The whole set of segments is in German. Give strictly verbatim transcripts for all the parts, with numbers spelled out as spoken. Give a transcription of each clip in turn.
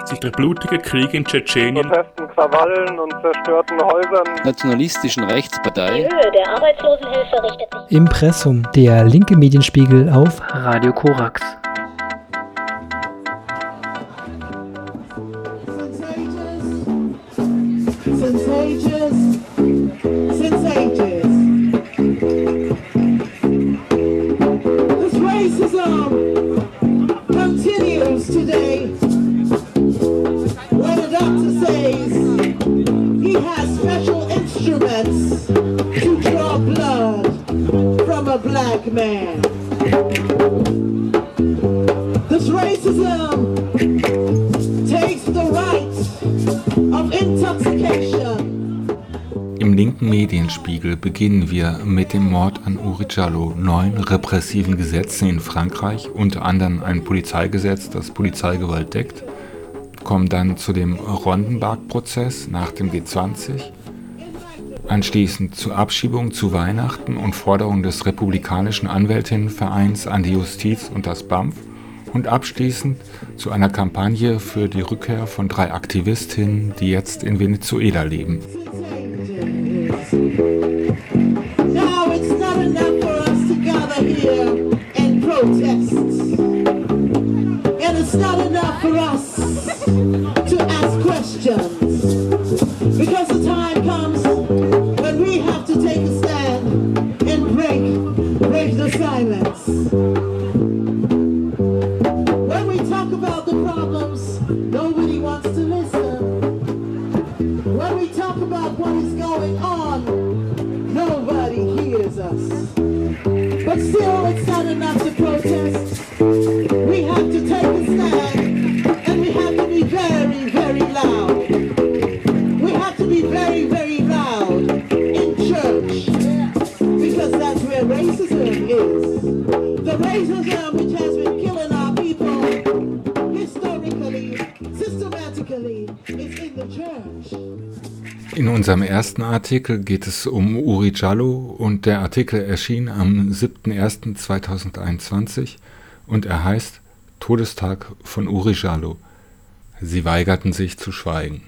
sich der blutige Krieg in Tschetschenien, Protesten, Krawallen und zerstörten Häusern, nationalistischen Rechtspartei. Die Höhe der Arbeitslosenhilfe richtet sich. Impressum, der linke Medienspiegel auf Radio Korax. Since ages, since ages, this racism continues today. When a doctor says he has special instruments to draw blood from a black man, this racism takes the right of intoxication. Im linken Medienspiegel beginnen wir mit dem Mord an Uri Jallo, neun repressiven Gesetzen in Frankreich, unter anderem ein Polizeigesetz, das Polizeigewalt deckt, kommen dann zu dem Rondenberg-Prozess nach dem G zwanzig, anschließend zur Abschiebung zu Weihnachten und Forderung des Republikanischen Anwältinnenvereins an die Justiz und das B A M F und abschließend zu einer Kampagne für die Rückkehr von drei Aktivistinnen, die jetzt in Venezuela leben. Now it's not enough for us to gather here and protest. And it's not enough for us to ask questions. Because the time comes when we have to take a stand and break, break the silence. When we talk about the problems, nobody wants to listen. When we talk about what is going on, nobody hears us. But still, it's not enough to protest. We have to take a stand, and we have to be very, very loud. We have to be very, very loud in church, because that's where racism is. The racism which has been killing our people historically, systematically, is in the church. In unserem ersten Artikel geht es um Uri Jallo und der Artikel erschien am siebter erster zweitausendeinundzwanzig und er heißt Todestag von Uri Jallo. Sie weigerten sich zu schweigen.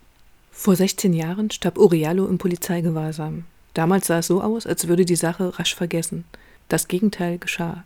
Vor sechzehn Jahren starb Uri Jallo im Polizeigewahrsam. Damals sah es so aus, als würde die Sache rasch vergessen. Das Gegenteil geschah.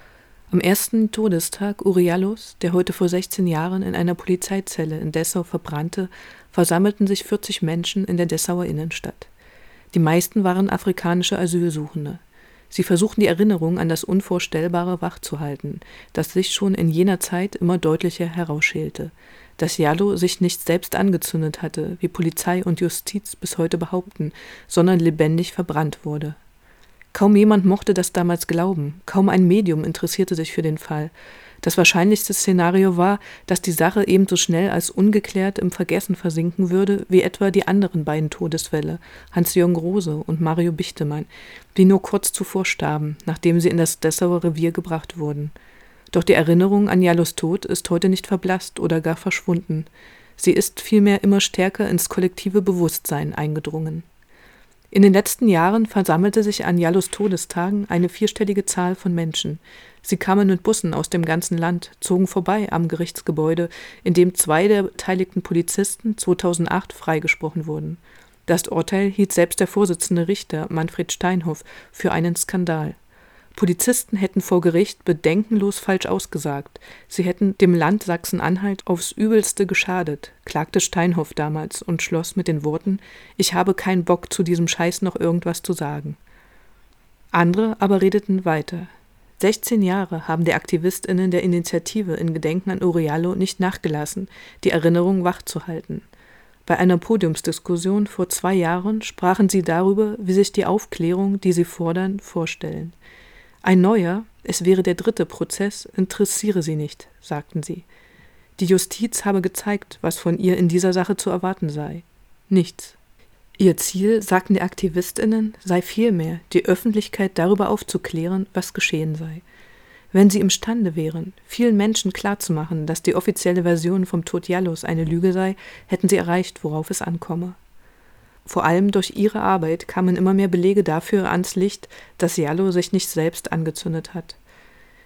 Am ersten Todestag Uri Jallos, der heute vor sechzehn Jahren in einer Polizeizelle in Dessau verbrannte, versammelten sich vierzig Menschen in der Dessauer Innenstadt. Die meisten waren afrikanische Asylsuchende. Sie versuchten die Erinnerung an das Unvorstellbare wachzuhalten, das sich schon in jener Zeit immer deutlicher herausschälte, dass Jallo sich nicht selbst angezündet hatte, wie Polizei und Justiz bis heute behaupten, sondern lebendig verbrannt wurde. Kaum jemand mochte das damals glauben, kaum ein Medium interessierte sich für den Fall. Das wahrscheinlichste Szenario war, dass die Sache ebenso schnell als ungeklärt im Vergessen versinken würde, wie etwa die anderen beiden Todesfälle, Hans-Jürgen Rose und Mario Bichtemann, die nur kurz zuvor starben, nachdem sie in das Dessauer Revier gebracht wurden. Doch die Erinnerung an Jallos Tod ist heute nicht verblasst oder gar verschwunden. Sie ist vielmehr immer stärker ins kollektive Bewusstsein eingedrungen. In den letzten Jahren versammelte sich an Jallos Todestagen eine vierstellige Zahl von Menschen. Sie kamen mit Bussen aus dem ganzen Land, zogen vorbei am Gerichtsgebäude, in dem zwei der beteiligten Polizisten zweitausendacht freigesprochen wurden. Das Urteil hielt selbst der Vorsitzende Richter Manfred Steinhoff für einen Skandal. Polizisten hätten vor Gericht bedenkenlos falsch ausgesagt. Sie hätten dem Land Sachsen-Anhalt aufs Übelste geschadet, klagte Steinhoff damals und schloss mit den Worten: Ich habe keinen Bock, zu diesem Scheiß noch irgendwas zu sagen. Andere aber redeten weiter. sechzehn Jahre haben die AktivistInnen der Initiative in Gedenken an Uri Jallo nicht nachgelassen, die Erinnerung wachzuhalten. Bei einer Podiumsdiskussion vor zwei Jahren sprachen sie darüber, wie sich die Aufklärung, die sie fordern, vorstellen. Ein neuer, es wäre der dritte Prozess, interessiere sie nicht, sagten sie. Die Justiz habe gezeigt, was von ihr in dieser Sache zu erwarten sei. Nichts. Ihr Ziel, sagten die AktivistInnen, sei vielmehr, die Öffentlichkeit darüber aufzuklären, was geschehen sei. Wenn sie imstande wären, vielen Menschen klarzumachen, dass die offizielle Version vom Tod Jallos eine Lüge sei, hätten sie erreicht, worauf es ankomme. Vor allem durch ihre Arbeit kamen immer mehr Belege dafür ans Licht, dass Jallo sich nicht selbst angezündet hat.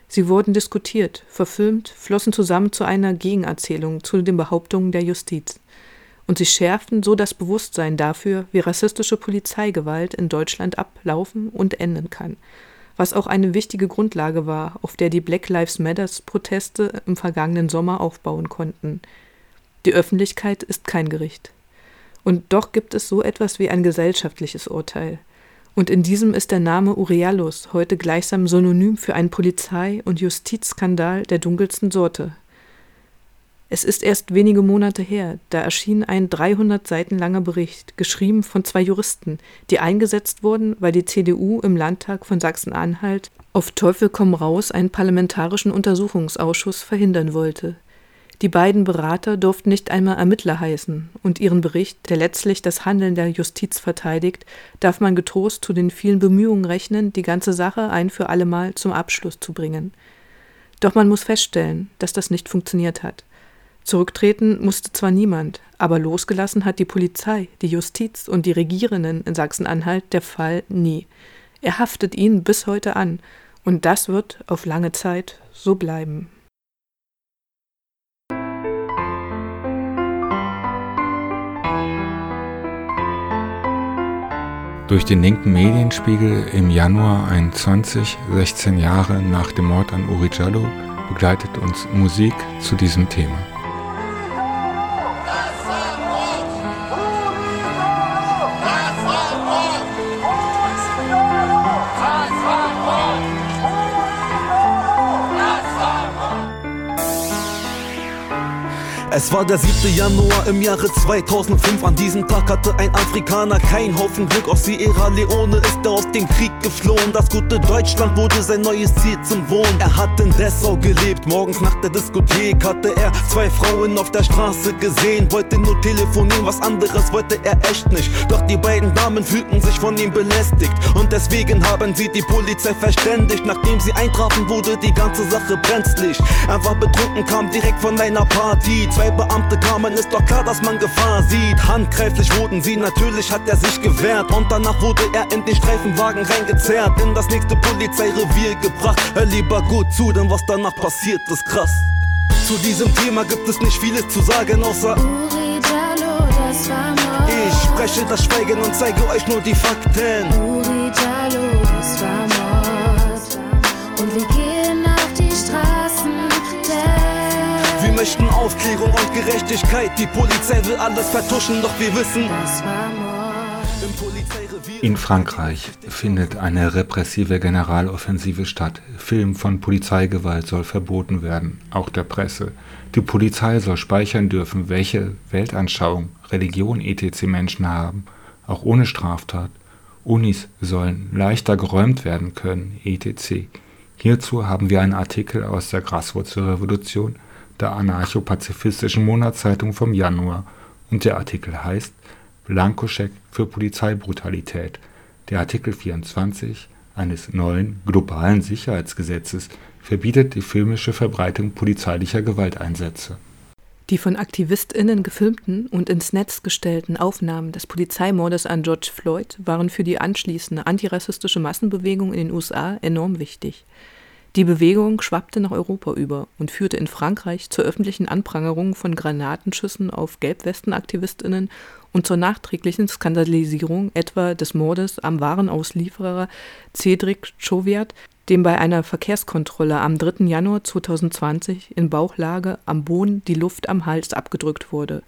Sie wurden diskutiert, verfilmt, flossen zusammen zu einer Gegenerzählung zu den Behauptungen der Justiz. Und sie schärften so das Bewusstsein dafür, wie rassistische Polizeigewalt in Deutschland ablaufen und enden kann, was auch eine wichtige Grundlage war, auf der die Black Lives Matter-Proteste im vergangenen Sommer aufbauen konnten. Die Öffentlichkeit ist kein Gericht. Und doch gibt es so etwas wie ein gesellschaftliches Urteil. Und in diesem ist der Name Uriallos heute gleichsam Synonym für einen Polizei- und Justizskandal der dunkelsten Sorte. Es ist erst wenige Monate her, da erschien ein dreihundert Seiten langer Bericht, geschrieben von zwei Juristen, die eingesetzt wurden, weil die C D U im Landtag von Sachsen-Anhalt auf Teufel komm raus einen parlamentarischen Untersuchungsausschuss verhindern wollte. Die beiden Berater durften nicht einmal Ermittler heißen, und ihren Bericht, der letztlich das Handeln der Justiz verteidigt, darf man getrost zu den vielen Bemühungen rechnen, die ganze Sache ein für allemal zum Abschluss zu bringen. Doch man muss feststellen, dass das nicht funktioniert hat. Zurücktreten musste zwar niemand, aber losgelassen hat die Polizei, die Justiz und die Regierenden in Sachsen-Anhalt der Fall nie. Er haftet ihnen bis heute an, und das wird auf lange Zeit so bleiben. Durch den linken Medienspiegel im Januar einundzwanzig, sechzehn Jahre nach dem Mord an Uri Jallo, begleitet uns Musik zu diesem Thema. Es war der siebte Januar im Jahre zweitausendfünf. An diesem Tag hatte ein Afrikaner kein Haufen Glück. Aus Sierra Leone ist er aus dem Krieg geflohen. Das gute Deutschland wurde sein neues Ziel zum Wohnen. Er hat in Dessau gelebt. Morgens nach der Diskothek hatte er zwei Frauen auf der Straße gesehen. Wollte nur telefonieren, was anderes wollte er echt nicht. Doch die beiden Damen fühlten sich von ihm belästigt. Und deswegen haben sie die Polizei verständigt. Nachdem sie eintrafen, wurde die ganze Sache brenzlig. Er war betrunken, kam direkt von einer Party. Zwei Beamte kamen, ist doch klar, dass man Gefahr sieht. Handgreiflich wurden sie, natürlich hat er sich gewehrt. Und danach wurde er in den Streifenwagen reingezerrt, in das nächste Polizeirevier gebracht. Hör lieber gut zu, denn was danach passiert, ist krass. Zu diesem Thema gibt es nicht vieles zu sagen, außer Uri Jallo, das war Mord. Ich spreche das Schweigen und zeige euch nur die Fakten. Uri Jallo, das war Mord. Und wir gehen auf die Straßen der Wir möchten Aufklärung und Gerechtigkeit. Die Polizei will alles vertuschen, doch wir wissen, das war Mord. Im Polizeirevier. In Frankreich findet eine repressive Generaloffensive statt. Film von Polizeigewalt soll verboten werden, auch der Presse. Die Polizei soll speichern dürfen, welche Weltanschauung, Religion et cetera Menschen haben, auch ohne Straftat. Unis sollen leichter geräumt werden können, et cetera. Hierzu haben wir einen Artikel aus der Graswurzelrevolution, der anarcho-pazifistischen Monatszeitung vom Januar, und der Artikel heißt Blankoscheck für Polizeibrutalität. Der Artikel vierundzwanzig eines neuen globalen Sicherheitsgesetzes verbietet die filmische Verbreitung polizeilicher Gewalteinsätze. Die von AktivistInnen gefilmten und ins Netz gestellten Aufnahmen des Polizeimordes an George Floyd waren für die anschließende antirassistische Massenbewegung in den U S A enorm wichtig. Die Bewegung schwappte nach Europa über und führte in Frankreich zur öffentlichen Anprangerung von Granatenschüssen auf GelbwestenaktivistInnen und zur nachträglichen Skandalisierung etwa des Mordes am Warenauslieferer Cédric Chauviat, dem bei einer Verkehrskontrolle am dritten Januar zweitausendzwanzig in Bauchlage am Boden die Luft am Hals abgedrückt wurde,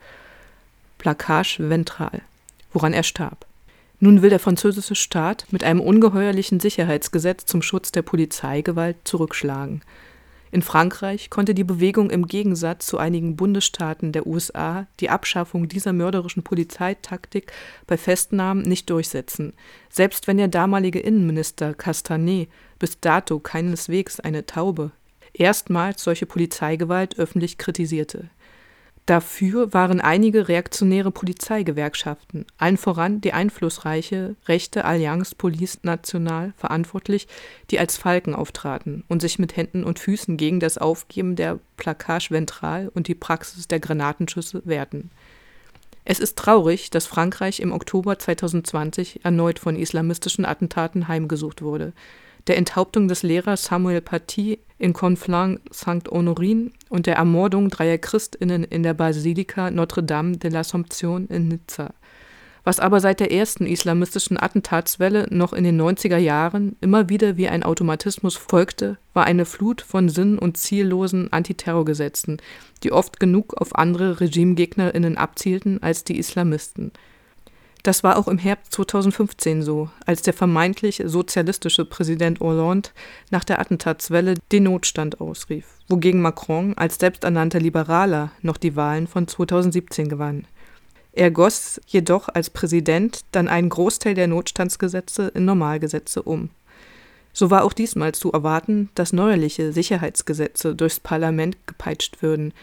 Placage ventral, woran er starb. Nun will der französische Staat mit einem ungeheuerlichen Sicherheitsgesetz zum Schutz der Polizeigewalt zurückschlagen. In Frankreich konnte die Bewegung im Gegensatz zu einigen Bundesstaaten der U S A die Abschaffung dieser mörderischen Polizeitaktik bei Festnahmen nicht durchsetzen, selbst wenn der damalige Innenminister Castanet bis dato keineswegs eine Taube erstmals solche Polizeigewalt öffentlich kritisierte. Dafür waren einige reaktionäre Polizeigewerkschaften, allen voran die einflussreiche rechte Allianz Police Nationale, verantwortlich, die als Falken auftraten und sich mit Händen und Füßen gegen das Aufgeben der Placage ventral und die Praxis der Granatenschüsse wehrten. Es ist traurig, dass Frankreich im Oktober zweitausendzwanzig erneut von islamistischen Attentaten heimgesucht wurde. der Enthauptung des Lehrers Samuel Paty in Conflans-Sainte-Honorine und der Ermordung dreier ChristInnen in der Basilika Notre-Dame de l'Assomption in Nizza. Was aber seit der ersten islamistischen Attentatswelle noch in den neunziger Jahren immer wieder wie ein Automatismus folgte, war eine Flut von sinn- und ziellosen Antiterrorgesetzen, die oft genug auf andere RegimegegnerInnen abzielten als die Islamisten. Das war auch im Herbst zweitausendfünfzehn so, als der vermeintlich sozialistische Präsident Hollande nach der Attentatswelle den Notstand ausrief, wogegen Macron als selbsternannter Liberaler noch die Wahlen von zweitausendsiebzehn gewann. Er goss jedoch als Präsident dann einen Großteil der Notstandsgesetze in Normalgesetze um. So war auch diesmal zu erwarten, dass neuerliche Sicherheitsgesetze durchs Parlament gepeitscht würden,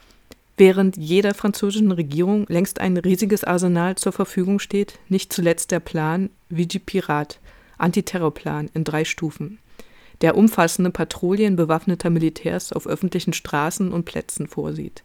während jeder französischen Regierung längst ein riesiges Arsenal zur Verfügung steht, nicht zuletzt der Plan Vigipirat, Antiterrorplan in drei Stufen, der umfassende Patrouillen bewaffneter Militärs auf öffentlichen Straßen und Plätzen vorsieht.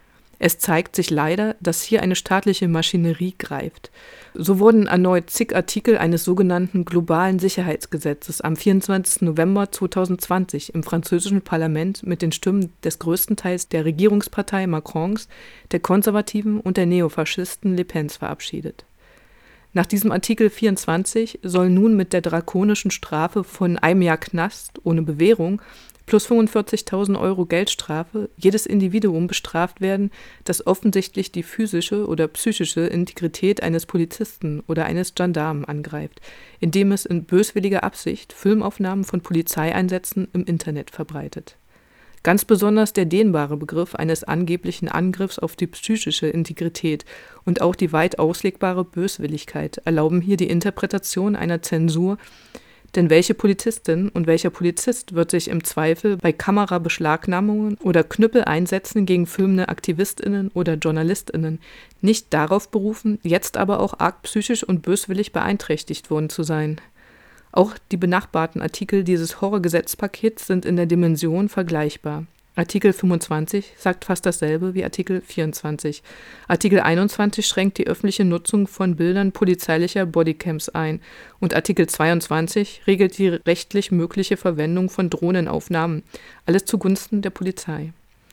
Es zeigt sich leider, dass hier eine staatliche Maschinerie greift. So wurden erneut zig Artikel eines sogenannten globalen Sicherheitsgesetzes am vierundzwanzigsten November zweitausendzwanzig im französischen Parlament mit den Stimmen des größten Teils der Regierungspartei Macrons, der Konservativen und der Neofaschisten Le Pens verabschiedet. Nach diesem Artikel vierundzwanzig soll nun mit der drakonischen Strafe von einem Jahr Knast ohne Bewährung plus fünfundvierzigtausend Euro Geldstrafe jedes Individuum bestraft werden, das offensichtlich die physische oder psychische Integrität eines Polizisten oder eines Gendarmen angreift, indem es in böswilliger Absicht Filmaufnahmen von Polizeieinsätzen im Internet verbreitet. Ganz besonders der dehnbare Begriff eines angeblichen Angriffs auf die psychische Integrität und auch die weit auslegbare Böswilligkeit erlauben hier die Interpretation einer Zensur. Denn welche Polizistin und welcher Polizist wird sich im Zweifel bei Kamerabeschlagnahmungen oder Knüppeleinsätzen gegen filmende AktivistInnen oder JournalistInnen nicht darauf berufen, jetzt aber auch arg psychisch und böswillig beeinträchtigt worden zu sein? Auch die benachbarten Artikel dieses Horrorgesetzpakets sind in der Dimension vergleichbar. Artikel fünfundzwanzig sagt fast dasselbe wie Artikel vierundzwanzig. Artikel einundzwanzig schränkt die öffentliche Nutzung von Bildern polizeilicher Bodycams ein und Artikel zweiundzwanzig regelt die rechtlich mögliche Verwendung von Drohnenaufnahmen, alles zugunsten der Polizei.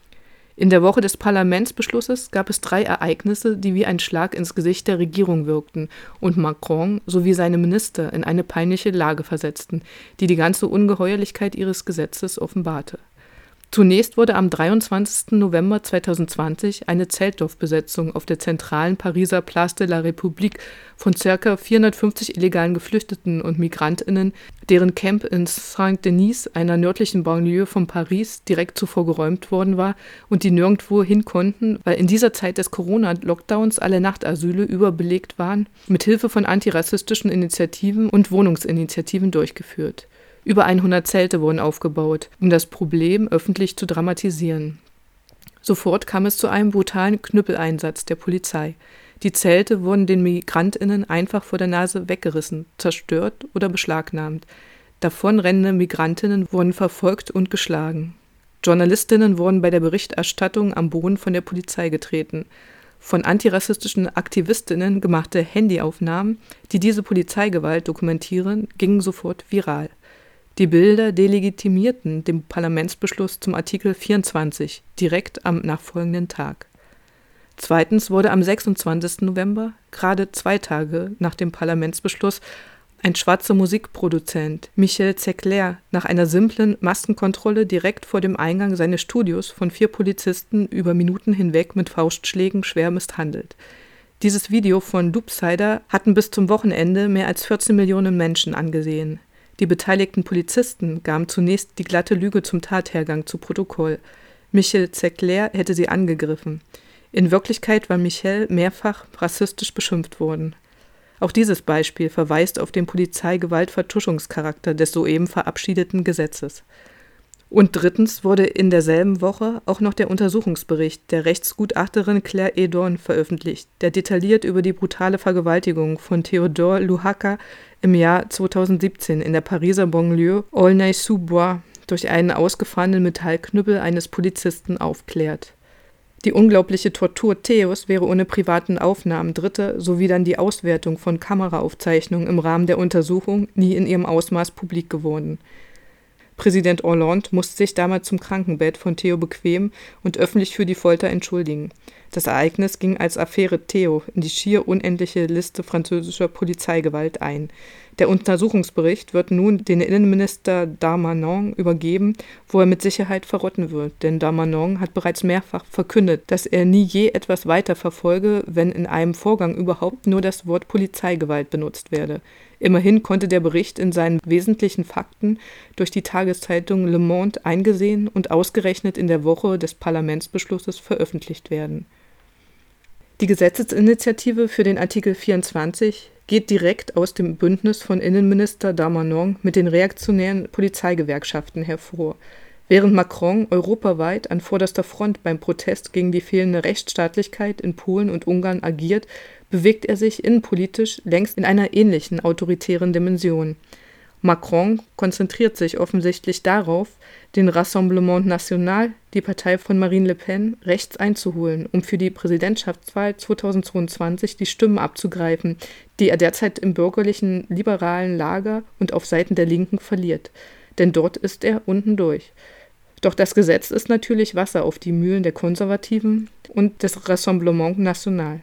In der Woche des Parlamentsbeschlusses gab es drei Ereignisse, die wie ein Schlag ins Gesicht der Regierung wirkten und Macron sowie seine Minister in eine peinliche Lage versetzten, die die ganze Ungeheuerlichkeit ihres Gesetzes offenbarte. Zunächst wurde am dreiundzwanzigsten November zweitausendzwanzig eine Zeltdorfbesetzung auf der zentralen Pariser Place de la République von ca. vierhundertfünfzig illegalen Geflüchteten und MigrantInnen, deren Camp in Saint-Denis, einer nördlichen Banlieue von Paris, direkt zuvor geräumt worden war und die nirgendwo hin konnten, weil in dieser Zeit des Corona-Lockdowns alle Nachtasyle überbelegt waren, mit Hilfe von antirassistischen Initiativen und Wohnungsinitiativen durchgeführt. Über hundert Zelte wurden aufgebaut, um das Problem öffentlich zu dramatisieren. Sofort kam es zu einem brutalen Knüppeleinsatz der Polizei. Die Zelte wurden den MigrantInnen einfach vor der Nase weggerissen, zerstört oder beschlagnahmt. Davonrennende Migrantinnen wurden verfolgt und geschlagen. Journalistinnen wurden bei der Berichterstattung am Boden von der Polizei getreten. Von antirassistischen AktivistInnen gemachte Handyaufnahmen, die diese Polizeigewalt dokumentieren, gingen sofort viral. Die Bilder delegitimierten den Parlamentsbeschluss zum Artikel vierundzwanzig direkt am nachfolgenden Tag. Zweitens wurde am sechsundzwanzigsten November, gerade zwei Tage nach dem Parlamentsbeschluss, ein schwarzer Musikproduzent, Michel Zecler, nach einer simplen Maskenkontrolle direkt vor dem Eingang seines Studios von vier Polizisten über Minuten hinweg mit Faustschlägen schwer misshandelt. Dieses Video von Loopsider hatten bis zum Wochenende mehr als vierzehn Millionen Menschen angesehen. Die beteiligten Polizisten gaben zunächst die glatte Lüge zum Tathergang zu Protokoll. Michel Zecler hätte sie angegriffen. In Wirklichkeit war Michel mehrfach rassistisch beschimpft worden. Auch dieses Beispiel verweist auf den Polizeigewaltvertuschungscharakter des soeben verabschiedeten Gesetzes. Und drittens wurde in derselben Woche auch noch der Untersuchungsbericht der Rechtsgutachterin Claire Edon veröffentlicht, der detailliert über die brutale Vergewaltigung von Théodore Louhaka im Jahr zweitausendsiebzehn in der Pariser Banlieue Aulnay-sous-Bois durch einen ausgefahrenen Metallknüppel eines Polizisten aufklärt. Die unglaubliche Tortur Theos wäre ohne privaten Aufnahmen Dritter sowie dann die Auswertung von Kameraaufzeichnungen im Rahmen der Untersuchung nie in ihrem Ausmaß publik geworden. Präsident Hollande musste sich damals zum Krankenbett von Theo bequemen und öffentlich für die Folter entschuldigen. Das Ereignis ging als Affäre Theo in die schier unendliche Liste französischer Polizeigewalt ein. Der Untersuchungsbericht wird nun den Innenminister Darmanin übergeben, wo er mit Sicherheit verrotten wird, denn Darmanin hat bereits mehrfach verkündet, dass er nie je etwas weiter verfolge, wenn in einem Vorgang überhaupt nur das Wort Polizeigewalt benutzt werde. Immerhin konnte der Bericht in seinen wesentlichen Fakten durch die Tageszeitung Le Monde eingesehen und ausgerechnet in der Woche des Parlamentsbeschlusses veröffentlicht werden. Die Gesetzesinitiative für den Artikel vierundzwanzig geht direkt aus dem Bündnis von Innenminister Darmanin mit den reaktionären Polizeigewerkschaften hervor. Während Macron europaweit an vorderster Front beim Protest gegen die fehlende Rechtsstaatlichkeit in Polen und Ungarn agiert, bewegt er sich innenpolitisch längst in einer ähnlichen autoritären Dimension. Macron konzentriert sich offensichtlich darauf, den Rassemblement National, die Partei von Marine Le Pen, rechts einzuholen, um für die Präsidentschaftswahl zweitausendzweiundzwanzig die Stimmen abzugreifen, die er derzeit im bürgerlichen, liberalen Lager und auf Seiten der Linken verliert. Denn dort ist er unten durch. Doch das Gesetz ist natürlich Wasser auf die Mühlen der Konservativen und des Rassemblement National.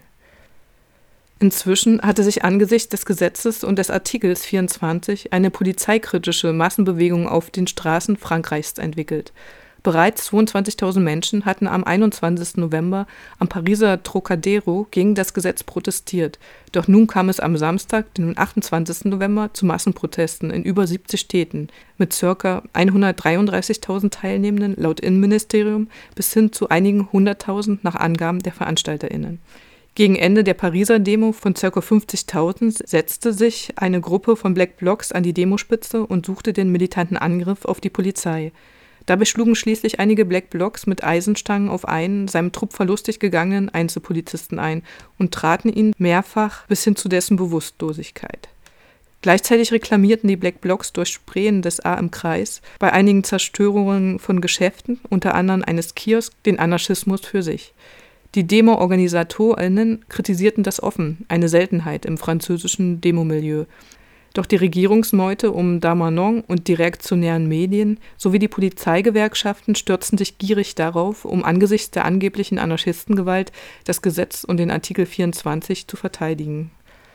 Inzwischen hatte sich angesichts des Gesetzes und des Artikels vierundzwanzig eine polizeikritische Massenbewegung auf den Straßen Frankreichs entwickelt. Bereits zweiundzwanzigtausend Menschen hatten am einundzwanzigsten November am Pariser Trocadero gegen das Gesetz protestiert. Doch nun kam es am Samstag, den achtundzwanzigsten November, zu Massenprotesten in über siebzig Städten mit ca. hundertdreiunddreißigtausend Teilnehmenden laut Innenministerium bis hin zu einigen hunderttausend nach Angaben der VeranstalterInnen. Gegen Ende der Pariser Demo von ca. fünfzigtausend setzte sich eine Gruppe von Black Blocs an die Demospitze und suchte den militanten Angriff auf die Polizei. Dabei schlugen schließlich einige Black Blocs mit Eisenstangen auf einen seinem Trupp verlustig gegangenen Einzelpolizisten ein und traten ihn mehrfach bis hin zu dessen Bewusstlosigkeit. Gleichzeitig reklamierten die Black Blocs durch Sprayen des A im Kreis bei einigen Zerstörungen von Geschäften, unter anderem eines Kiosks, den Anarchismus für sich. Die Demo-OrganisatorInnen kritisierten das offen, eine Seltenheit im französischen Demomilieu. Doch die Regierungsmeute um Darmanin und die reaktionären Medien sowie die Polizeigewerkschaften stürzten sich gierig darauf, um angesichts der angeblichen Anarchistengewalt das Gesetz und den Artikel vierundzwanzig zu verteidigen.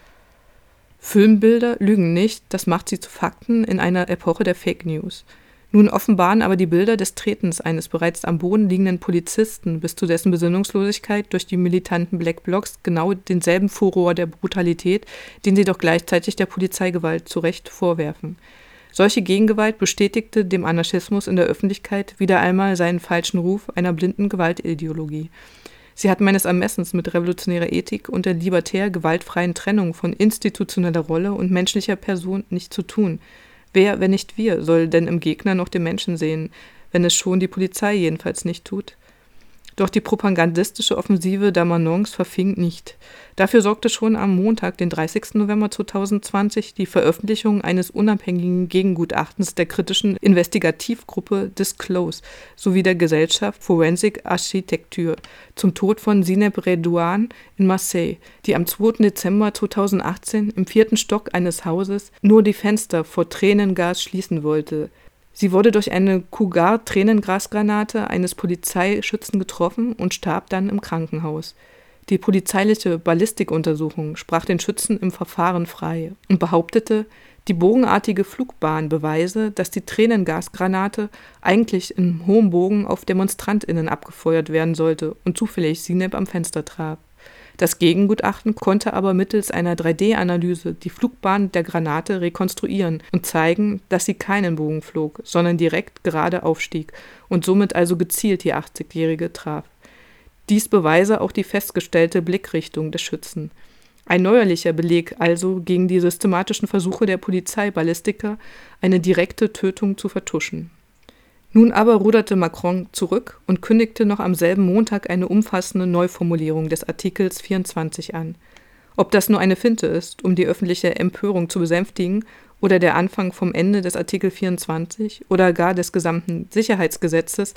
Filmbilder lügen nicht, das macht sie zu Fakten in einer Epoche der Fake News. Nun offenbaren aber die Bilder des Tretens eines bereits am Boden liegenden Polizisten bis zu dessen Besinnungslosigkeit durch die militanten Black Blocs genau denselben Furor der Brutalität, den sie doch gleichzeitig der Polizeigewalt zu Recht vorwerfen. Solche Gegengewalt bestätigte dem Anarchismus in der Öffentlichkeit wieder einmal seinen falschen Ruf einer blinden Gewaltideologie. Sie hat meines Ermessens mit revolutionärer Ethik und der libertär gewaltfreien Trennung von institutioneller Rolle und menschlicher Person nichts zu tun. Wer, wenn nicht wir, soll denn im Gegner noch den Menschen sehen, wenn es schon die Polizei jedenfalls nicht tut? Doch die propagandistische Offensive Darmanins verfing nicht. Dafür sorgte schon am Montag, den dreißigsten November zweitausendzwanzig, die Veröffentlichung eines unabhängigen Gegengutachtens der kritischen Investigativgruppe Disclose sowie der Gesellschaft Forensic Architecture zum Tod von Zineb Redouane in Marseille, die am zweiten Dezember zweitausendachtzehn im vierten Stock eines Hauses nur die Fenster vor Tränengas schließen wollte. Sie wurde durch eine Cougar-Tränengasgranate eines Polizeischützen getroffen und starb dann im Krankenhaus. Die polizeiliche Ballistikuntersuchung sprach den Schützen im Verfahren frei und behauptete, die bogenartige Flugbahn beweise, dass die Tränengasgranate eigentlich in hohem Bogen auf DemonstrantInnen abgefeuert werden sollte und zufällig Zineb am Fenster traf. Das Gegengutachten konnte aber mittels einer drei D Analyse die Flugbahn der Granate rekonstruieren und zeigen, dass sie keinen Bogen flog, sondern direkt gerade aufstieg und somit also gezielt die achtzigjährige traf. Dies beweise auch die festgestellte Blickrichtung des Schützen. Ein neuerlicher Beleg also gegen die systematischen Versuche der Polizeiballistiker, eine direkte Tötung zu vertuschen. Nun aber ruderte Macron zurück und kündigte noch am selben Montag eine umfassende Neuformulierung des Artikels vierundzwanzig an. Ob das nur eine Finte ist, um die öffentliche Empörung zu besänftigen, oder der Anfang vom Ende des Artikel vierundzwanzig oder gar des gesamten Sicherheitsgesetzes,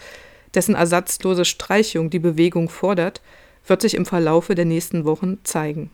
dessen ersatzlose Streichung die Bewegung fordert, wird sich im Verlaufe der nächsten Wochen zeigen.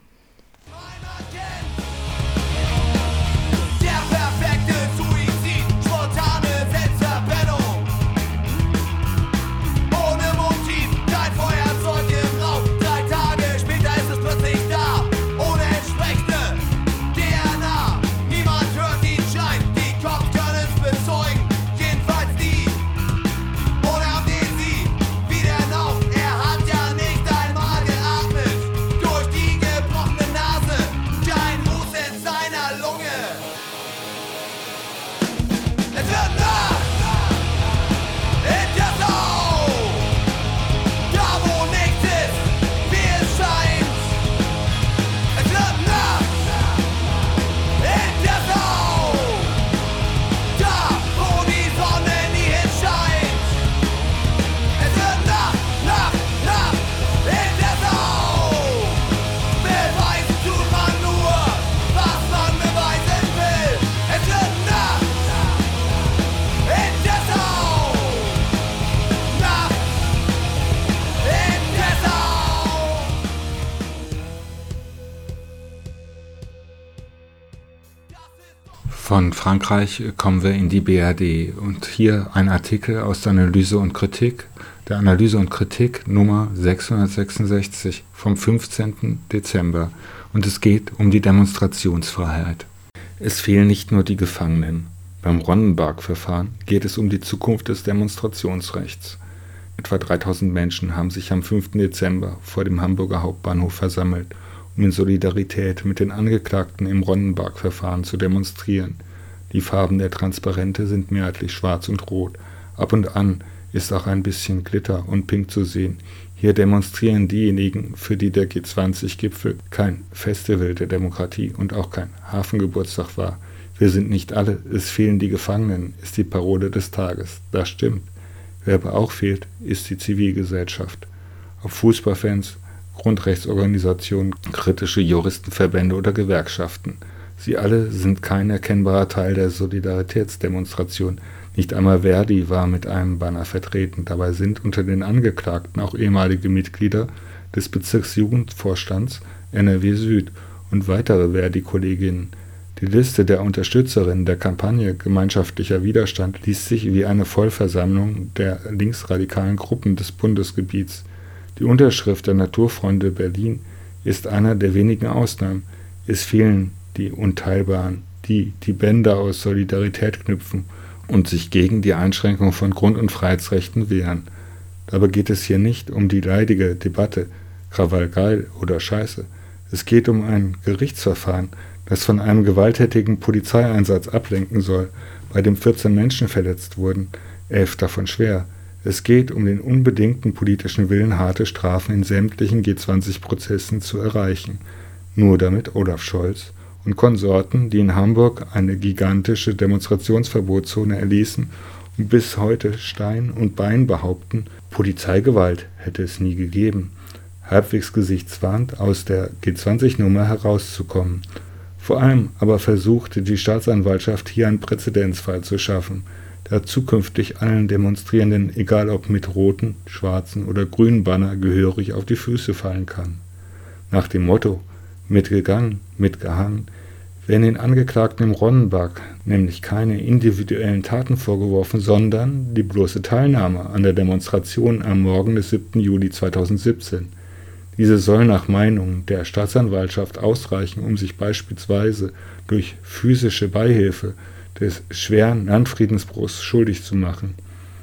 Von Frankreich kommen wir in die B R D und hier ein Artikel aus der Analyse und Kritik, der Analyse und Kritik Nummer sechshundertsechsundsechzig vom fünfzehnten Dezember, und es geht um die Demonstrationsfreiheit. Es fehlen nicht nur die Gefangenen. Beim Ronnenberg-Verfahren geht es um die Zukunft des Demonstrationsrechts. Etwa dreitausend Menschen haben sich am fünften Dezember vor dem Hamburger Hauptbahnhof versammelt, um in Solidarität mit den Angeklagten im Ronnenberg-Verfahren zu demonstrieren. Die Farben der Transparente sind mehrheitlich schwarz und rot. Ab und an ist auch ein bisschen Glitter und Pink zu sehen. Hier demonstrieren diejenigen, für die der G zwanzig Gipfel kein Festival der Demokratie und auch kein Hafengeburtstag war. Wir sind nicht alle, es fehlen die Gefangenen, ist die Parole des Tages. Das stimmt. Wer aber auch fehlt, ist die Zivilgesellschaft. Ob Fußballfans, Grundrechtsorganisationen, kritische Juristenverbände oder Gewerkschaften. Sie alle sind kein erkennbarer Teil der Solidaritätsdemonstration. Nicht einmal Verdi war mit einem Banner vertreten. Dabei sind unter den Angeklagten auch ehemalige Mitglieder des Bezirksjugendvorstands N R W Süd und weitere Verdi-Kolleginnen. Die Liste der Unterstützerinnen der Kampagne Gemeinschaftlicher Widerstand liest sich wie eine Vollversammlung der linksradikalen Gruppen des Bundesgebiets. Die Unterschrift der Naturfreunde Berlin ist einer der wenigen Ausnahmen. Es fehlen die Unteilbaren, die die Bänder aus Solidarität knüpfen und sich gegen die Einschränkung von Grund- und Freiheitsrechten wehren. Dabei geht es hier nicht um die leidige Debatte, Krawall geil oder Scheiße. Es geht um ein Gerichtsverfahren, das von einem gewalttätigen Polizeieinsatz ablenken soll, bei dem vierzehn Menschen verletzt wurden, elf davon schwer. Es geht um den unbedingten politischen Willen, harte Strafen in sämtlichen G zwanzig Prozessen zu erreichen. Nur damit Olaf Scholz und Konsorten, die in Hamburg eine gigantische Demonstrationsverbotszone erließen und bis heute Stein und Bein behaupten, Polizeigewalt hätte es nie gegeben, halbwegs gesichtswahrend aus der G zwanzig Nummer herauszukommen. Vor allem aber versuchte die Staatsanwaltschaft hier einen Präzedenzfall zu schaffen, der zukünftig allen Demonstrierenden, egal ob mit roten, schwarzen oder grünen Banner, gehörig auf die Füße fallen kann. Nach dem Motto mitgegangen, mitgehangen, werden den Angeklagten im Ronnenberg nämlich keine individuellen Taten vorgeworfen, sondern die bloße Teilnahme an der Demonstration am Morgen des siebten Juli zweitausendsiebzehn. Diese soll nach Meinung der Staatsanwaltschaft ausreichen, um sich beispielsweise durch physische Beihilfe des schweren Landfriedensbruchs schuldig zu machen.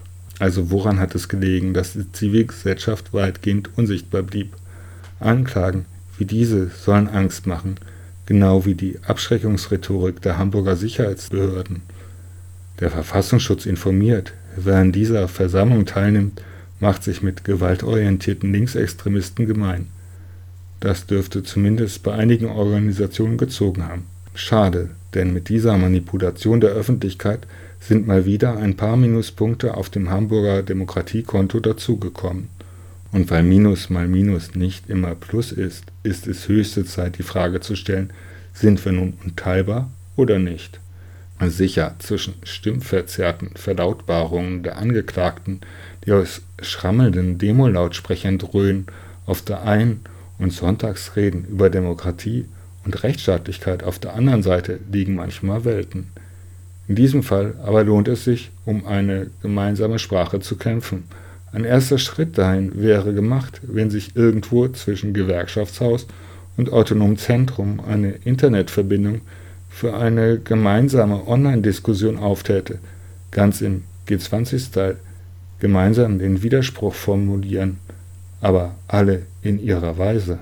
Also woran hat es gelegen, dass die Zivilgesellschaft weitgehend unsichtbar blieb? Anklagen wie diese sollen Angst machen, genau wie die Abschreckungsrhetorik der Hamburger Sicherheitsbehörden. Der Verfassungsschutz informiert, wer an dieser Versammlung teilnimmt, macht sich mit gewaltorientierten Linksextremisten gemein. Das dürfte zumindest bei einigen Organisationen gezogen haben. Schade, denn mit dieser Manipulation der Öffentlichkeit sind mal wieder ein paar Minuspunkte auf dem Hamburger Demokratiekonto dazugekommen. Und weil Minus mal Minus nicht immer Plus ist, ist es höchste Zeit, die Frage zu stellen, sind wir nun unteilbar oder nicht? sicher zwischen stimmverzerrten Verlautbarungen der Angeklagten, die aus schrammelnden Demolautsprechern dröhnen, auf der einen und Sonntagsreden über Demokratie und Rechtsstaatlichkeit auf der anderen Seite liegen manchmal Welten. In diesem Fall aber lohnt es sich, um eine gemeinsame Sprache zu kämpfen. Ein erster Schritt dahin wäre gemacht, wenn sich irgendwo zwischen Gewerkschaftshaus und autonomem Zentrum eine Internetverbindung für eine gemeinsame Online-Diskussion auftäte, ganz im G zwanzig-Style, gemeinsam den Widerspruch formulieren, aber alle in ihrer Weise.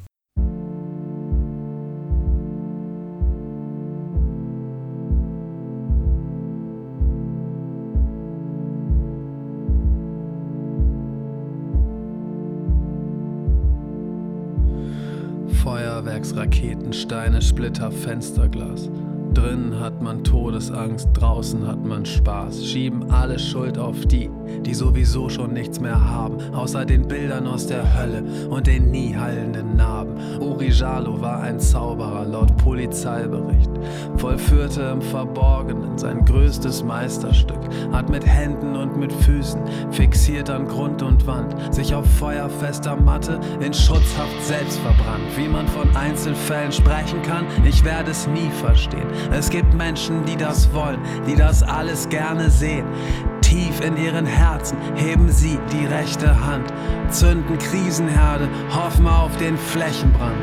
Feuerwerksraketen, Steine, Splitter, Fensterglas. Drinnen hat man Todesangst, draußen hat man Spaß. Schieben alle Schuld auf die, die sowieso schon nichts mehr haben, außer den Bildern aus der Hölle und den nie heilenden Narben. Uri Jallo war ein Zauberer, laut Polizeibericht. Vollführte im Verborgenen sein größtes Meisterstück. Hat mit Händen und mit Füßen, fixiert an Grund und Wand, sich auf feuerfester Matte in Schutzhaft selbst verbrannt. Wie man von Einzelfällen sprechen kann, ich werde es nie verstehen. Es gibt Menschen, die das wollen, die das alles gerne sehen. Tief in ihren Herzen heben sie die rechte Hand, zünden Krisenherde, hoffen auf den Flächenbrand.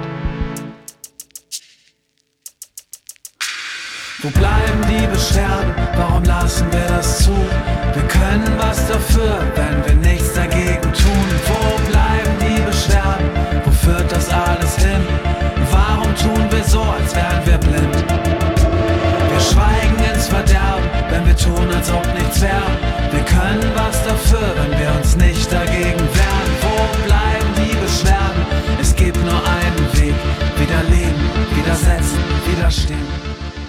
Wo bleiben die Beschwerden? Warum lassen wir das zu? Wir können was dafür, wenn wir nichts dagegen tun. Wo bleiben die Beschwerden? Wo führt das alles hin? Warum tun wir so, als wären wir blind? Wir schweigen ins Verderben, wenn wir tun, als ob nichts wäre. Wir können was dafür, wenn wir uns nicht dagegen wehren. Wo bleiben die Beschwerden? Es gibt nur einen Weg. Wieder leben, widersetzen, widerstehen.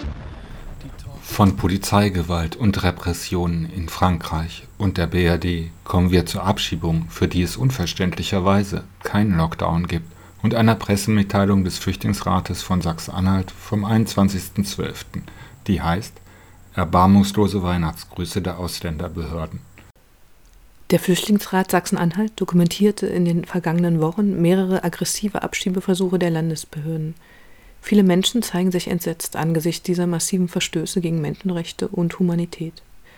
Von Polizeigewalt und Repressionen in Frankreich und der B R D kommen wir zur Abschiebung, für die es unverständlicherweise keinen Lockdown gibt, und einer Pressemitteilung des Flüchtlingsrates von Sachsen-Anhalt vom einundzwanzigsten zwölften, die heißt Erbarmungslose Weihnachtsgrüße der Ausländerbehörden. Der Flüchtlingsrat Sachsen-Anhalt dokumentierte in den vergangenen Wochen mehrere aggressive Abschiebeversuche der Landesbehörden. Viele Menschen zeigen sich entsetzt angesichts dieser massiven Verstöße gegen Menschenrechte und Humanität.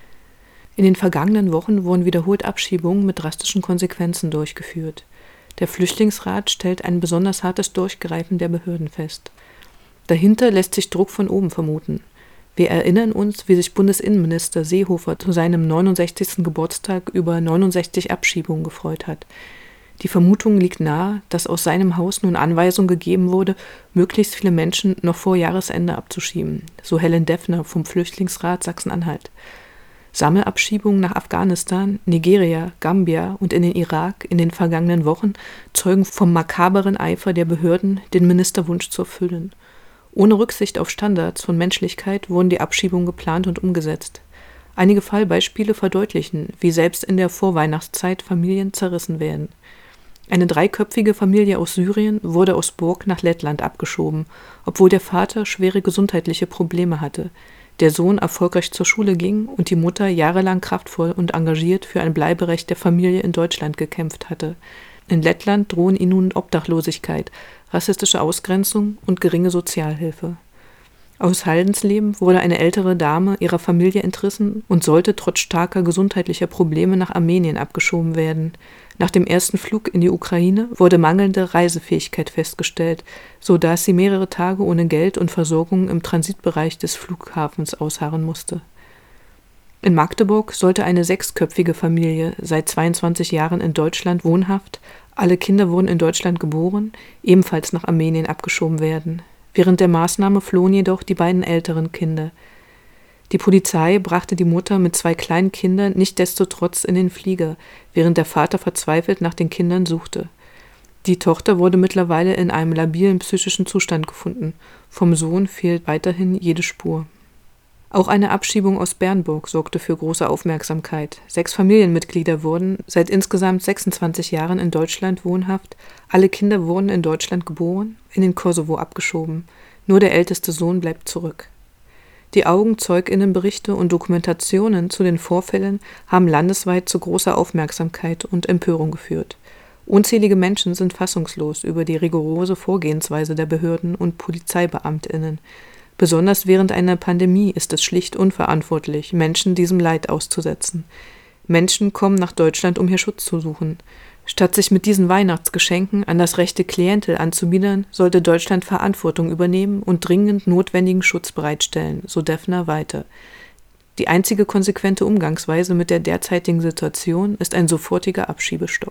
In den vergangenen Wochen wurden wiederholt Abschiebungen mit drastischen Konsequenzen durchgeführt. Der Flüchtlingsrat stellt ein besonders hartes Durchgreifen der Behörden fest. Dahinter lässt sich Druck von oben vermuten. Wir erinnern uns, wie sich Bundesinnenminister Seehofer zu seinem neunundsechzigsten Geburtstag über neunundsechzig Abschiebungen gefreut hat. Die Vermutung liegt nahe, dass aus seinem Haus nun Anweisung gegeben wurde, möglichst viele Menschen noch vor Jahresende abzuschieben, so Helen Deffner vom Flüchtlingsrat Sachsen-Anhalt. Sammelabschiebungen nach Afghanistan, Nigeria, Gambia und in den Irak in den vergangenen Wochen zeugen vom makaberen Eifer der Behörden, den Ministerwunsch zu erfüllen. Ohne Rücksicht auf Standards von Menschlichkeit wurden die Abschiebungen geplant und umgesetzt. Einige Fallbeispiele verdeutlichen, wie selbst in der Vorweihnachtszeit Familien zerrissen werden. Eine dreiköpfige Familie aus Syrien wurde aus Burg nach Lettland abgeschoben, obwohl der Vater schwere gesundheitliche Probleme hatte, der Sohn erfolgreich zur Schule ging und die Mutter jahrelang kraftvoll und engagiert für ein Bleiberecht der Familie in Deutschland gekämpft hatte. In Lettland drohen ihnen nun Obdachlosigkeit, rassistische Ausgrenzung und geringe Sozialhilfe. Aus Haldensleben wurde eine ältere Dame ihrer Familie entrissen und sollte trotz starker gesundheitlicher Probleme nach Armenien abgeschoben werden. Nach dem ersten Flug in die Ukraine wurde mangelnde Reisefähigkeit festgestellt, sodass sie mehrere Tage ohne Geld und Versorgung im Transitbereich des Flughafens ausharren musste. In Magdeburg sollte eine sechsköpfige Familie, seit zweiundzwanzig Jahren in Deutschland wohnhaft, alle Kinder wurden in Deutschland geboren, ebenfalls nach Armenien abgeschoben werden. Während der Maßnahme flohen jedoch die beiden älteren Kinder. Die Polizei brachte die Mutter mit zwei kleinen Kindern nichtsdestotrotz in den Flieger, während der Vater verzweifelt nach den Kindern suchte. Die Tochter wurde mittlerweile in einem labilen psychischen Zustand gefunden. Vom Sohn fehlt weiterhin jede Spur. Auch eine Abschiebung aus Bernburg sorgte für große Aufmerksamkeit. Sechs Familienmitglieder wurden seit insgesamt sechsundzwanzig Jahren in Deutschland wohnhaft. Alle Kinder wurden in Deutschland geboren, in den Kosovo abgeschoben. Nur der älteste Sohn bleibt zurück. Die AugenzeugInnenberichte und Dokumentationen zu den Vorfällen haben landesweit zu großer Aufmerksamkeit und Empörung geführt. Unzählige Menschen sind fassungslos über die rigorose Vorgehensweise der Behörden und PolizeibeamtInnen. Besonders während einer Pandemie ist es schlicht unverantwortlich, Menschen diesem Leid auszusetzen. Menschen kommen nach Deutschland, um hier Schutz zu suchen. Statt sich mit diesen Weihnachtsgeschenken an das rechte Klientel anzubiedern, sollte Deutschland Verantwortung übernehmen und dringend notwendigen Schutz bereitstellen, so Deffner weiter. Die einzige konsequente Umgangsweise mit der derzeitigen Situation ist ein sofortiger Abschiebestopp.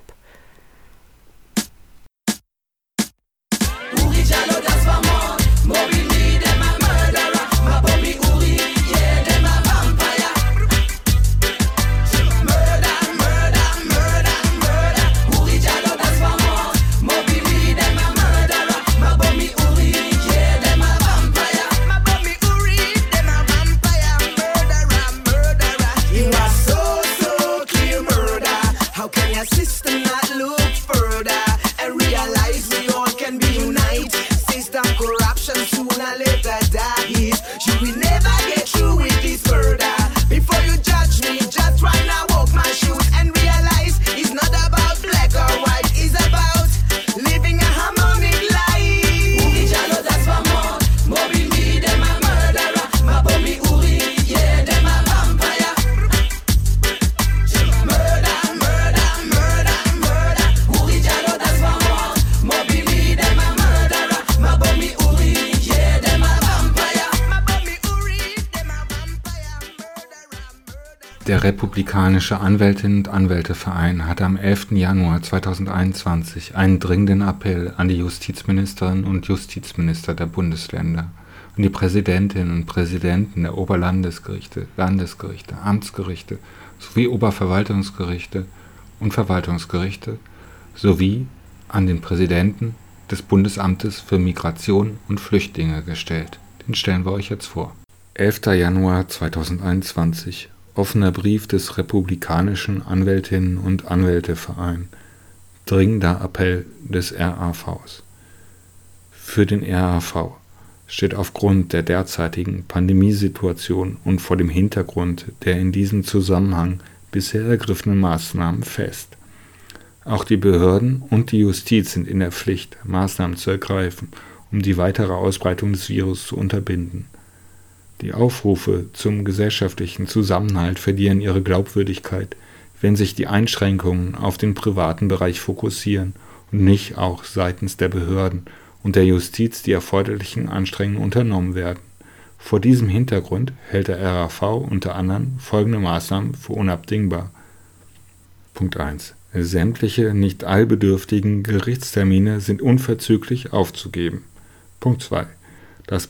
Der Republikanische Anwältinnen- und Anwälteverein hatte am elften Januar zweitausendeinundzwanzig einen dringenden Appell an die Justizministerinnen und Justizminister der Bundesländer und die Präsidentinnen und Präsidenten der Oberlandesgerichte, Landesgerichte, Amtsgerichte sowie Oberverwaltungsgerichte und Verwaltungsgerichte sowie an den Präsidenten des Bundesamtes für Migration und Flüchtlinge gestellt. Den stellen wir euch jetzt vor. elfter Januar zweitausendeinundzwanzig. Offener Brief des Republikanischen Anwältinnen- und Anwälteverein. Dringender Appell des R A Vs. Für den R A V steht aufgrund der derzeitigen Pandemiesituation und vor dem Hintergrund der in diesem Zusammenhang bisher ergriffenen Maßnahmen fest: Auch die Behörden und die Justiz sind in der Pflicht, Maßnahmen zu ergreifen, um die weitere Ausbreitung des Virus zu unterbinden. Die Aufrufe zum gesellschaftlichen Zusammenhalt verlieren ihre Glaubwürdigkeit, wenn sich die Einschränkungen auf den privaten Bereich fokussieren und nicht auch seitens der Behörden und der Justiz die erforderlichen Anstrengungen unternommen werden. Vor diesem Hintergrund hält der R A V unter anderem folgende Maßnahmen für unabdingbar. Punkt eins. Sämtliche nicht eilbedürftigen Gerichtstermine sind unverzüglich aufzugeben. Punkt zwei. Das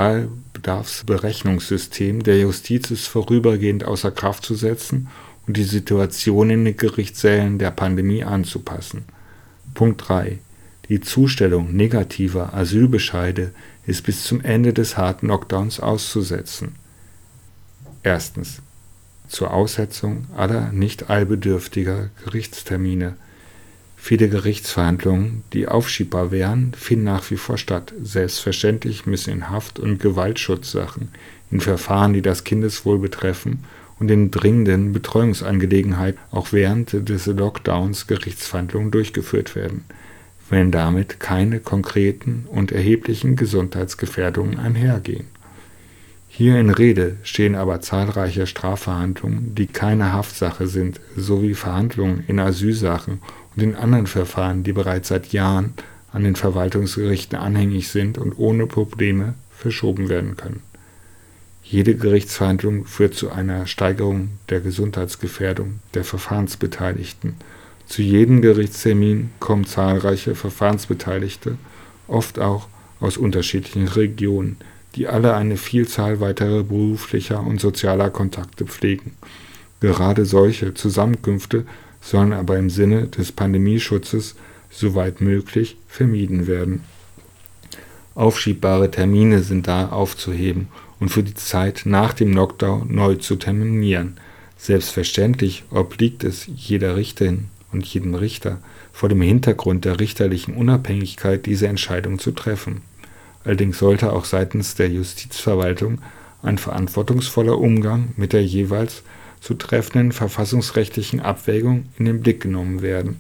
Personalbedarfsberechnungssystem der Justiz ist vorübergehend außer Kraft zu setzen und die Situation in den Gerichtssälen der Pandemie anzupassen. Punkt drei. Die Zustellung negativer Asylbescheide ist bis zum Ende des harten Lockdowns auszusetzen. Erstens. Zur Aussetzung aller nicht eilbedürftiger Gerichtstermine. Viele Gerichtsverhandlungen, die aufschiebbar wären, finden nach wie vor statt. Selbstverständlich müssen in Haft- und Gewaltschutzsachen, in Verfahren, die das Kindeswohl betreffen und in dringenden Betreuungsangelegenheiten auch während des Lockdowns Gerichtsverhandlungen durchgeführt werden, wenn damit keine konkreten und erheblichen Gesundheitsgefährdungen einhergehen. Hier in Rede stehen aber zahlreiche Strafverhandlungen, die keine Haftsache sind, sowie Verhandlungen in Asylsachen und in anderen Verfahren, die bereits seit Jahren an den Verwaltungsgerichten anhängig sind und ohne Probleme verschoben werden können. Jede Gerichtsverhandlung führt zu einer Steigerung der Gesundheitsgefährdung der Verfahrensbeteiligten. Zu jedem Gerichtstermin kommen zahlreiche Verfahrensbeteiligte, oft auch aus unterschiedlichen Regionen, die alle eine Vielzahl weiterer beruflicher und sozialer Kontakte pflegen. Gerade solche Zusammenkünfte sollen aber im Sinne des Pandemieschutzes soweit möglich vermieden werden. Aufschiebbare Termine sind da aufzuheben und für die Zeit nach dem Lockdown neu zu terminieren. Selbstverständlich obliegt es jeder Richterin und jedem Richter, vor dem Hintergrund der richterlichen Unabhängigkeit diese Entscheidung zu treffen. Allerdings sollte auch seitens der Justizverwaltung ein verantwortungsvoller Umgang mit der jeweils zu treffenden verfassungsrechtlichen Abwägung in den Blick genommen werden.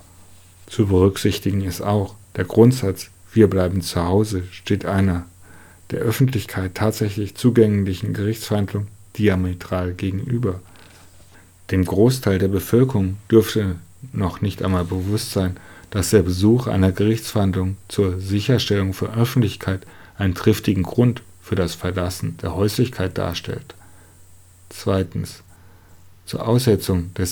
Zu berücksichtigen ist auch, der Grundsatz „Wir bleiben zu Hause“ steht einer der Öffentlichkeit tatsächlich zugänglichen Gerichtsverhandlung diametral gegenüber. Dem Großteil der Bevölkerung dürfte noch nicht einmal bewusst sein, dass der Besuch einer Gerichtsverhandlung zur Sicherstellung von Öffentlichkeit einen triftigen Grund für das Verlassen der Häuslichkeit darstellt. Zweitens. Zur Aussetzung des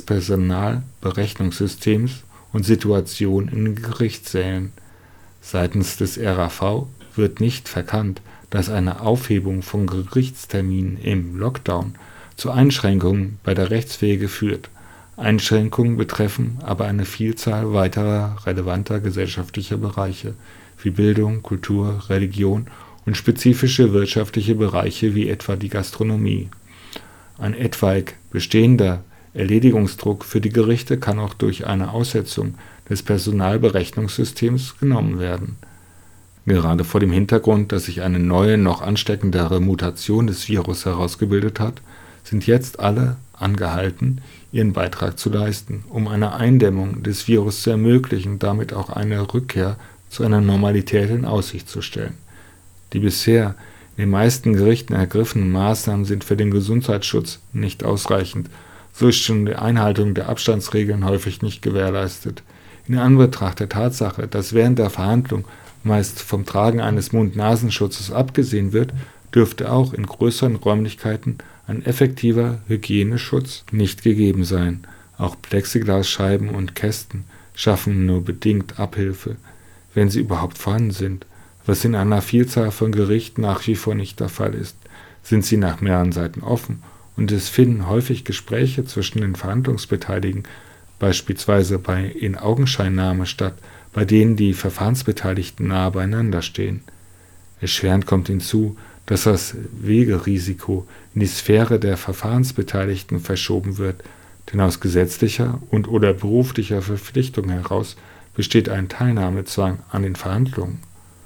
Personalberechnungssystems und Situation in den Gerichtssälen. Seitens des R A V wird nicht verkannt, dass eine Aufhebung von Gerichtsterminen im Lockdown zu Einschränkungen bei der Rechtspflege führt. Einschränkungen betreffen aber eine Vielzahl weiterer relevanter gesellschaftlicher Bereiche wie Bildung, Kultur, Religion und spezifische wirtschaftliche Bereiche wie etwa die Gastronomie. Ein etwaig bestehender Erledigungsdruck für die Gerichte kann auch durch eine Aussetzung des Personalberechnungssystems genommen werden. Gerade vor dem Hintergrund, dass sich eine neue, noch ansteckendere Mutation des Virus herausgebildet hat, sind jetzt alle angehalten, ihren Beitrag zu leisten, um eine Eindämmung des Virus zu ermöglichen und damit auch eine Rückkehr zu einer Normalität in Aussicht zu stellen. Die bisher in den meisten Gerichten ergriffenen Maßnahmen sind für den Gesundheitsschutz nicht ausreichend, so ist schon die Einhaltung der Abstandsregeln häufig nicht gewährleistet. In Anbetracht der Tatsache, dass während der Verhandlung meist vom Tragen eines Mund-Nasenschutzes abgesehen wird, dürfte auch in größeren Räumlichkeiten ein effektiver Hygieneschutz nicht gegeben sein. Auch Plexiglasscheiben und Kästen schaffen nur bedingt Abhilfe, wenn sie überhaupt vorhanden sind, was in einer Vielzahl von Gerichten nach wie vor nicht der Fall ist. Sind sie nach mehreren Seiten offen und es finden häufig Gespräche zwischen den Verhandlungsbeteiligten, beispielsweise bei In-Augenscheinnahme statt, bei denen die Verfahrensbeteiligten nahe beieinander stehen. Erschwerend kommt hinzu, dass das Wegerisiko in die Sphäre der Verfahrensbeteiligten verschoben wird, denn aus gesetzlicher und oder beruflicher Verpflichtung heraus besteht ein Teilnahmezwang an den Verhandlungen.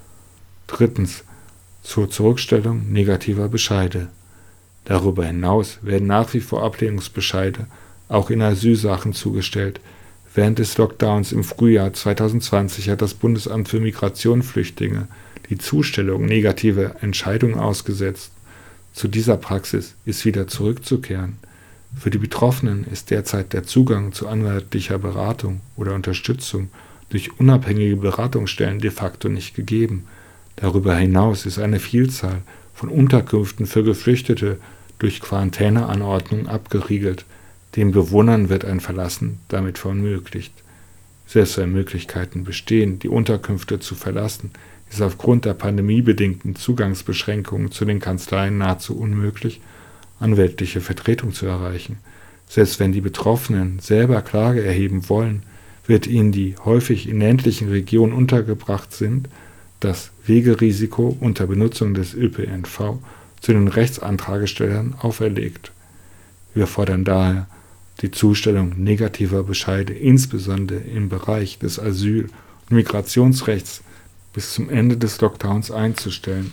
Drittens. Zur Zurückstellung negativer Bescheide. Darüber hinaus werden nach wie vor Ablehnungsbescheide auch in Asylsachen zugestellt. Während des Lockdowns im Frühjahr zweitausendzwanzig hat das Bundesamt für Migration und Flüchtlinge die Zustellung negativer Entscheidungen ausgesetzt. Zu dieser Praxis ist wieder zurückzukehren. Für die Betroffenen ist derzeit der Zugang zu anwaltlicher Beratung oder Unterstützung durch unabhängige Beratungsstellen de facto nicht gegeben. Darüber hinaus ist eine Vielzahl von Unterkünften für Geflüchtete durch Quarantäneanordnungen abgeriegelt. Den Bewohnern wird ein Verlassen damit verunmöglicht. Selbst wenn Möglichkeiten bestehen, die Unterkünfte zu verlassen, ist aufgrund der pandemiebedingten Zugangsbeschränkungen zu den Kanzleien nahezu unmöglich, anwältliche Vertretung zu erreichen. Selbst wenn die Betroffenen selber Klage erheben wollen, wird ihnen, die häufig in ländlichen Regionen untergebracht sind, das Wegerisiko unter Benutzung des Ö P N V zu den Rechtsantragestellern auferlegt. Wir fordern daher die Zustellung negativer Bescheide, insbesondere im Bereich des Asyl- und Migrationsrechts, bis zum Ende des Lockdowns einzustellen.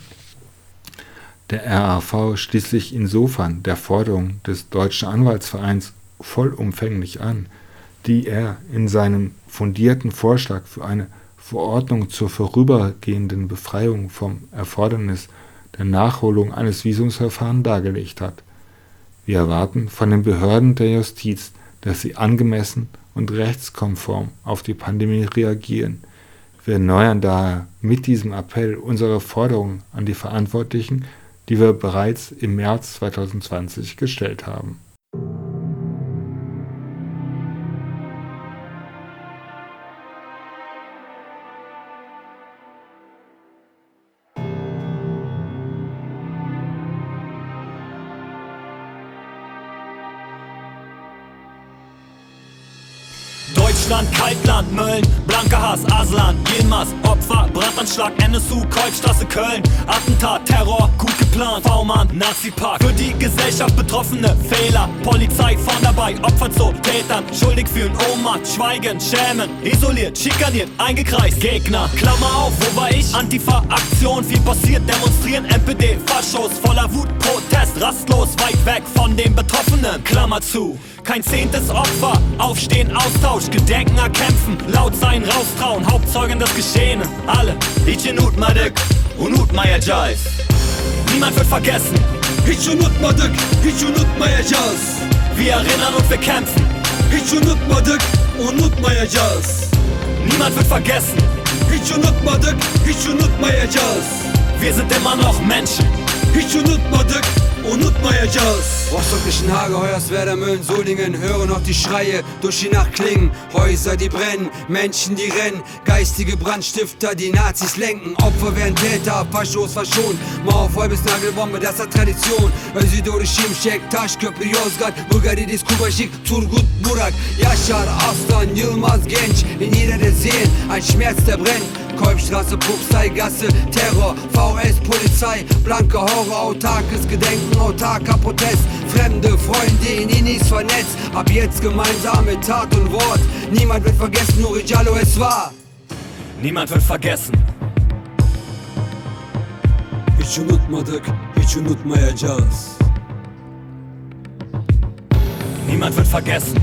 Der R A V schließt sich insofern der Forderung des Deutschen Anwaltsvereins vollumfänglich an, die er in seinem fundierten Vorschlag für eine Verordnung zur vorübergehenden Befreiung vom Erfordernis der Nachholung eines Visumsverfahrens dargelegt hat. Wir erwarten von den Behörden der Justiz, dass sie angemessen und rechtskonform auf die Pandemie reagieren. Wir erneuern daher mit diesem Appell unsere Forderungen an die Verantwortlichen, die wir bereits im März zweitausendzwanzig gestellt haben. Deutschland, Kaltland, Mölln, blanker Hass, Aslan, Yilmaz, Opfer, Brandanschlag, N S U, Kolbstraße, Köln, Attentat, Terror, gut geplant, V-Mann, Nazi-Park, für die Gesellschaft Betroffene, Fehler, Polizei vorn dabei, Opfern zu Tätern, schuldig fühlen, Ohnmacht, schweigen, schämen, isoliert, schikaniert, eingekreist, Gegner, Klammer auf, wo war ich? Antifa-Aktion, viel passiert, demonstrieren, M P D, Faschos, voller Wut, Protest, rastlos, weit weg von den Betroffenen, Klammer zu. Kein zehntes Opfer, aufstehen, Austausch, gedenken, erkämpfen, laut sein, raustrauen, Hauptzeugen des Geschehenen. Alle, için unutmadık, unutmayacağız. Niemand wird vergessen, hiç unutmadık, hiç unutmayacağız. Wir erinnern und wir kämpfen, hiç unutmadık, unutmayacağız. Niemand wird vergessen, hiç unutmadık, hiç unutmayacağız. Wir sind immer noch Menschen, hiç unutmadık, unutmayacağız. Rostockischen Hage, Hoyerswerda, Mölln, Solingen, hören noch die Schreie durch die Nacht klingen. Häuser, die brennen, Menschen, die rennen, geistige Brandstifter, die Nazis lenken. Opfer werden Täter, Faschos verschont. Mauer voll bis Nagelbombe, das hat Tradition. Özidori, Şimşek, Taşköprü, Yozgat, Bulgaridis, Kubaşik, Turgut, Burak, Yaşar, Aslan, Yılmaz, Genç. In jeder der Seelen ein Schmerz, der brennt. Kolbstraße, Propsteigasse, Terror, V S, Polizei, blanker Horror, autarkes Gedenken, autarker Protest, fremde Freunde in Inis vernetzt, ab jetzt gemeinsam mit Tat und Wort. Niemand wird vergessen, Nuri Jallo es war. Niemand wird vergessen. Hiç unutmadık, hiç unutmayacağız. Niemand wird vergessen.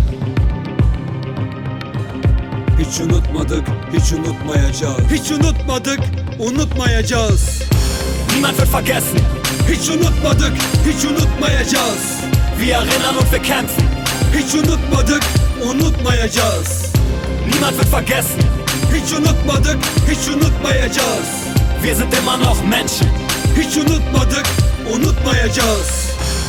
Hiç unutmadık, hiç unutmayacağız. Hiç unutmadık, unutmayacağız. Niemand wird vergessen. Hiç unutmadık, hiç unutmayacağız. Wir erinnern und wir kämpfen. Hiç unutmadık, unutmayacağız. Niemand wird vergessen. Hiç unutmadık, hiç unutmayacağız. Wir sind immer noch Menschen. Hiç unutmadık, unutmayacağız.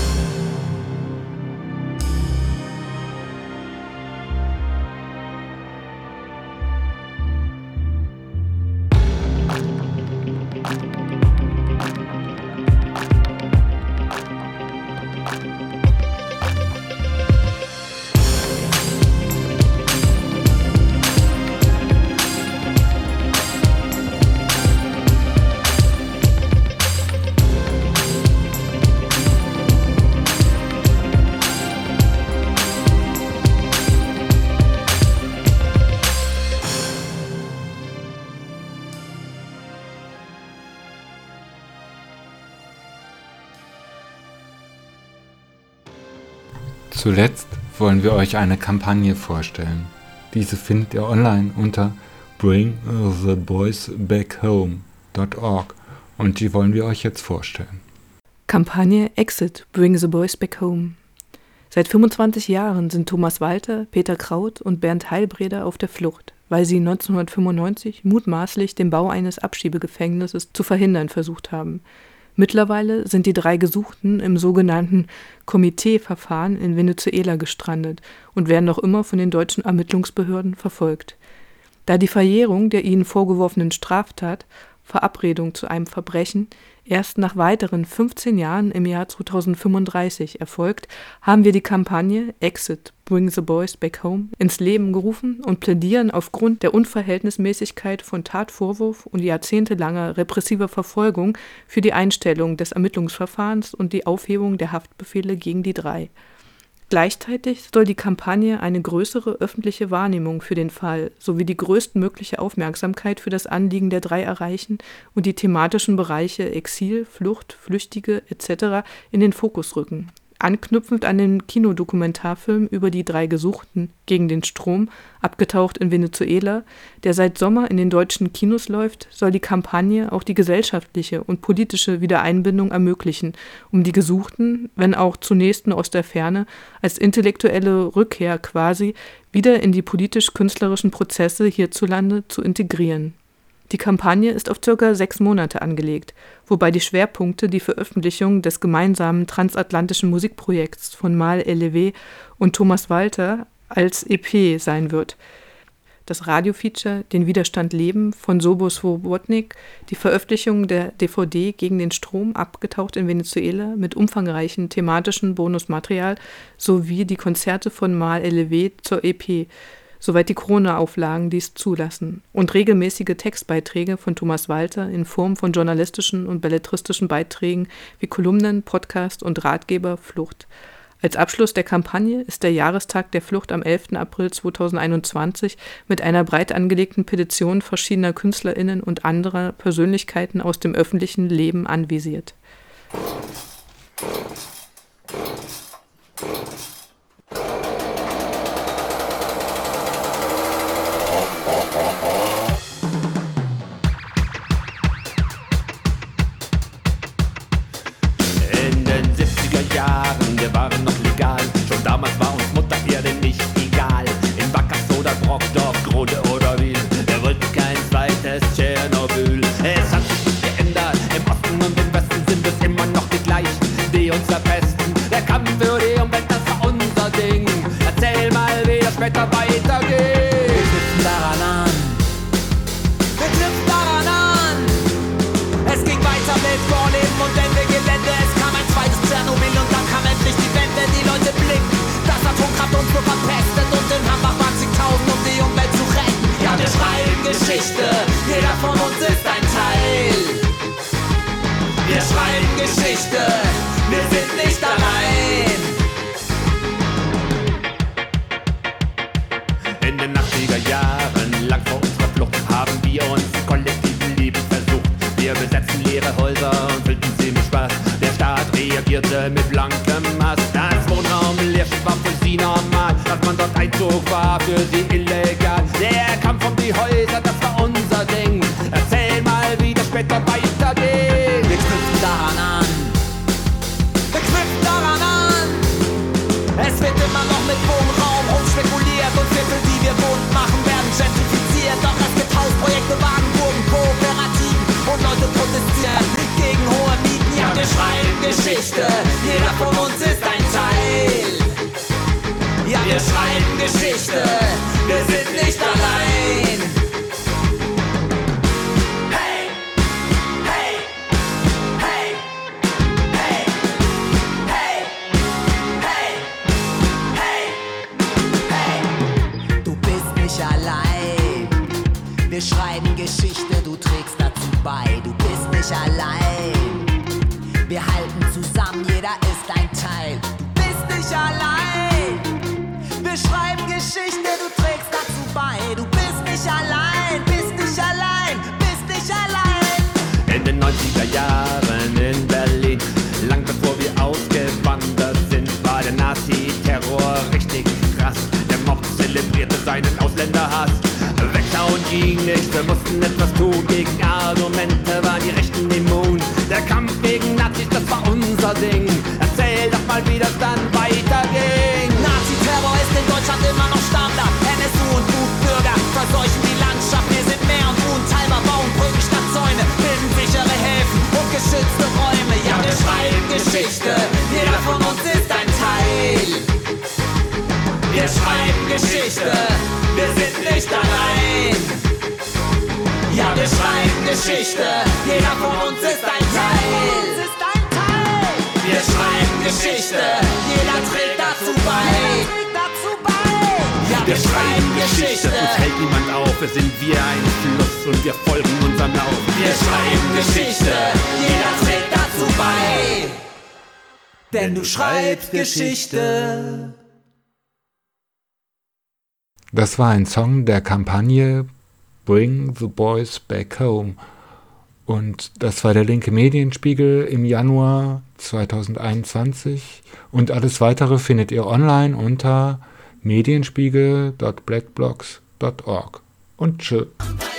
Zuletzt wollen wir euch eine Kampagne vorstellen. Diese findet ihr online unter bring the boys back home dot org und die wollen wir euch jetzt vorstellen. Kampagne Exit, Bring the Boys Back Home. Seit fünfundzwanzig Jahren sind Thomas Walter, Peter Kraut und Bernd Heilbreder auf der Flucht, weil sie neunzehnhundertfünfundneunzig mutmaßlich den Bau eines Abschiebegefängnisses zu verhindern versucht haben. Mittlerweile sind die drei Gesuchten im sogenannten Komitee-Verfahren in Venezuela gestrandet und werden noch immer von den deutschen Ermittlungsbehörden verfolgt. Da die Verjährung der ihnen vorgeworfenen Straftat, Verabredung zu einem Verbrechen, erst nach weiteren fünfzehn Jahren im Jahr zweitausendfünfunddreißig erfolgt, haben wir die Kampagne Exit, Bring the Boys Back Home ins Leben gerufen und plädieren aufgrund der Unverhältnismäßigkeit von Tatvorwurf und jahrzehntelanger repressiver Verfolgung für die Einstellung des Ermittlungsverfahrens und die Aufhebung der Haftbefehle gegen die drei. Gleichzeitig soll die Kampagne eine größere öffentliche Wahrnehmung für den Fall sowie die größtmögliche Aufmerksamkeit für das Anliegen der drei erreichen und die thematischen Bereiche Exil, Flucht, Flüchtige et cetera in den Fokus rücken. Anknüpfend an den Kinodokumentarfilm über die drei Gesuchten gegen den Strom, abgetaucht in Venezuela, der seit Sommer in den deutschen Kinos läuft, soll die Kampagne auch die gesellschaftliche und politische Wiedereinbindung ermöglichen, um die Gesuchten, wenn auch zunächst nur aus der Ferne, als intellektuelle Rückkehr quasi wieder in die politisch-künstlerischen Prozesse hierzulande zu integrieren. Die Kampagne ist auf circa sechs Monate angelegt, wobei die Schwerpunkte die Veröffentlichung des gemeinsamen transatlantischen Musikprojekts von Mal Elevé und Thomas Walter als E P sein wird. Das Radiofeature Den Widerstand leben von Sobo Swobodnik, die Veröffentlichung der D V D Gegen den Strom, abgetaucht in Venezuela mit umfangreichem thematischen Bonusmaterial sowie die Konzerte von Mal Elevé zur E P soweit die Corona-Auflagen dies zulassen, und regelmäßige Textbeiträge von Thomas Walter in Form von journalistischen und belletristischen Beiträgen wie Kolumnen, Podcast und Ratgeber Flucht. Als Abschluss der Kampagne ist der Jahrestag der Flucht am elften April zweitausendeinundzwanzig mit einer breit angelegten Petition verschiedener KünstlerInnen und anderer Persönlichkeiten aus dem öffentlichen Leben anvisiert. In den siebziger Jahren, wir waren noch legal, schon damals war uns Mutter Erde nicht egal. In Wackersdorf oder Brockdorf, Grode oder Wiel, wir wollten kein zweites Tschernobyl. Es hat sich nicht geändert, im Osten und im Westen sind es immer noch die gleichen, die uns verpesten. Der Kampf für die Umwelt, das war unser Ding. Erzähl mal, wie das später weitergeht. Wir knüpfen daran an. Wir knüpfen daran an. Es ging weiter mit Vorleben und Ende Gelände. Es kam ein zweites Tschernobyl und dann kam endlich die Wende. Die Leute blicken, das Atomkraft uns nur verpestet. Und in Hambach waren zigtausend, um die Umwelt zu retten. Ja, wir schreiben Geschichte, jeder von uns ist ein Teil. Wir schreiben Geschichte, wir sind nicht allein. In den achtziger Jahren, lang vor unserer Flucht, haben wir uns kollektiven Leben versucht. Wir besetzten leere Häuser und füllten sie mit Spaß. Der Staat reagierte mit blankem Hass. Das Wohnraumleerschiff war für sie normal. Dass man dort einzog, war für sie illegal. Der Kampf um die Häuser, das war unser Ding. Erzähl mal, wie das später weitergeht. Wir knüpfen daran an. Wir knüpfen daran an. Es wird immer noch mit Wohnraum rumspekuliert und Viertel, die wir bunt machen, werden gentrifiziert. Doch es gibt Hausprojekte, Wagenburgen, Kooperativen und Leute protestieren gegen hohe Mieten. Ja, wir schreiben Geschichte, jeder von uns ist ein Teil. Ja, wir schreiben Geschichte, wir sind nicht allein. Hey, hey, hey, hey, hey, hey, hey, hey. Du bist nicht allein. Wir schreiben Geschichte, du trägst dazu bei. Du bist nicht allein. Wir halten zusammen, jeder ist ein Teil. Du bist nicht allein. Wir schreiben Geschichte, du trägst dazu bei. Du bist nicht allein, bist nicht allein, bist nicht allein. In den neunziger Jahren in Berlin, lang bevor wir ausgewandert sind, war der Nazi-Terror richtig krass. Der Mob zelebrierte seinen Ausländerhass. Wegschauen ging nicht, wir mussten etwas tun. Gegen Argumente waren die Rechten immun. Der Kampf gegen Nazis, das war unser Ding. Erzähl doch mal, wie das dann weiterging. Nazi-Terror ist in Deutschland immer noch Standard. N S U und Wutbürger verseuchen die Landschaft. Wir sind mehr und unteilbar, bauen Brücken statt Zäune, bilden sichere Häfen und geschützte Räume. Ja, wir schreiben Geschichte, jeder von uns ist ein Teil. Wir schreiben Geschichte, wir sind nicht allein. Ja, wir schreiben Geschichte, jeder von uns ist ein Teil. Wir schreiben Geschichte, jeder trägt dazu bei. Ja, wir schreiben Geschichte, uns hält niemand auf. Wir sind wie ein Fluss und wir folgen unserem Lauf. Wir schreiben Geschichte, jeder trägt dazu bei. Denn du schreibst Geschichte. Das war ein Song der Kampagne Bring the Boys Back Home. Und das war der linke Medienspiegel im Januar zweitausendeinundzwanzig. Und alles weitere findet ihr online unter medienspiegel punkt blackblocks punkt org. Und tschö.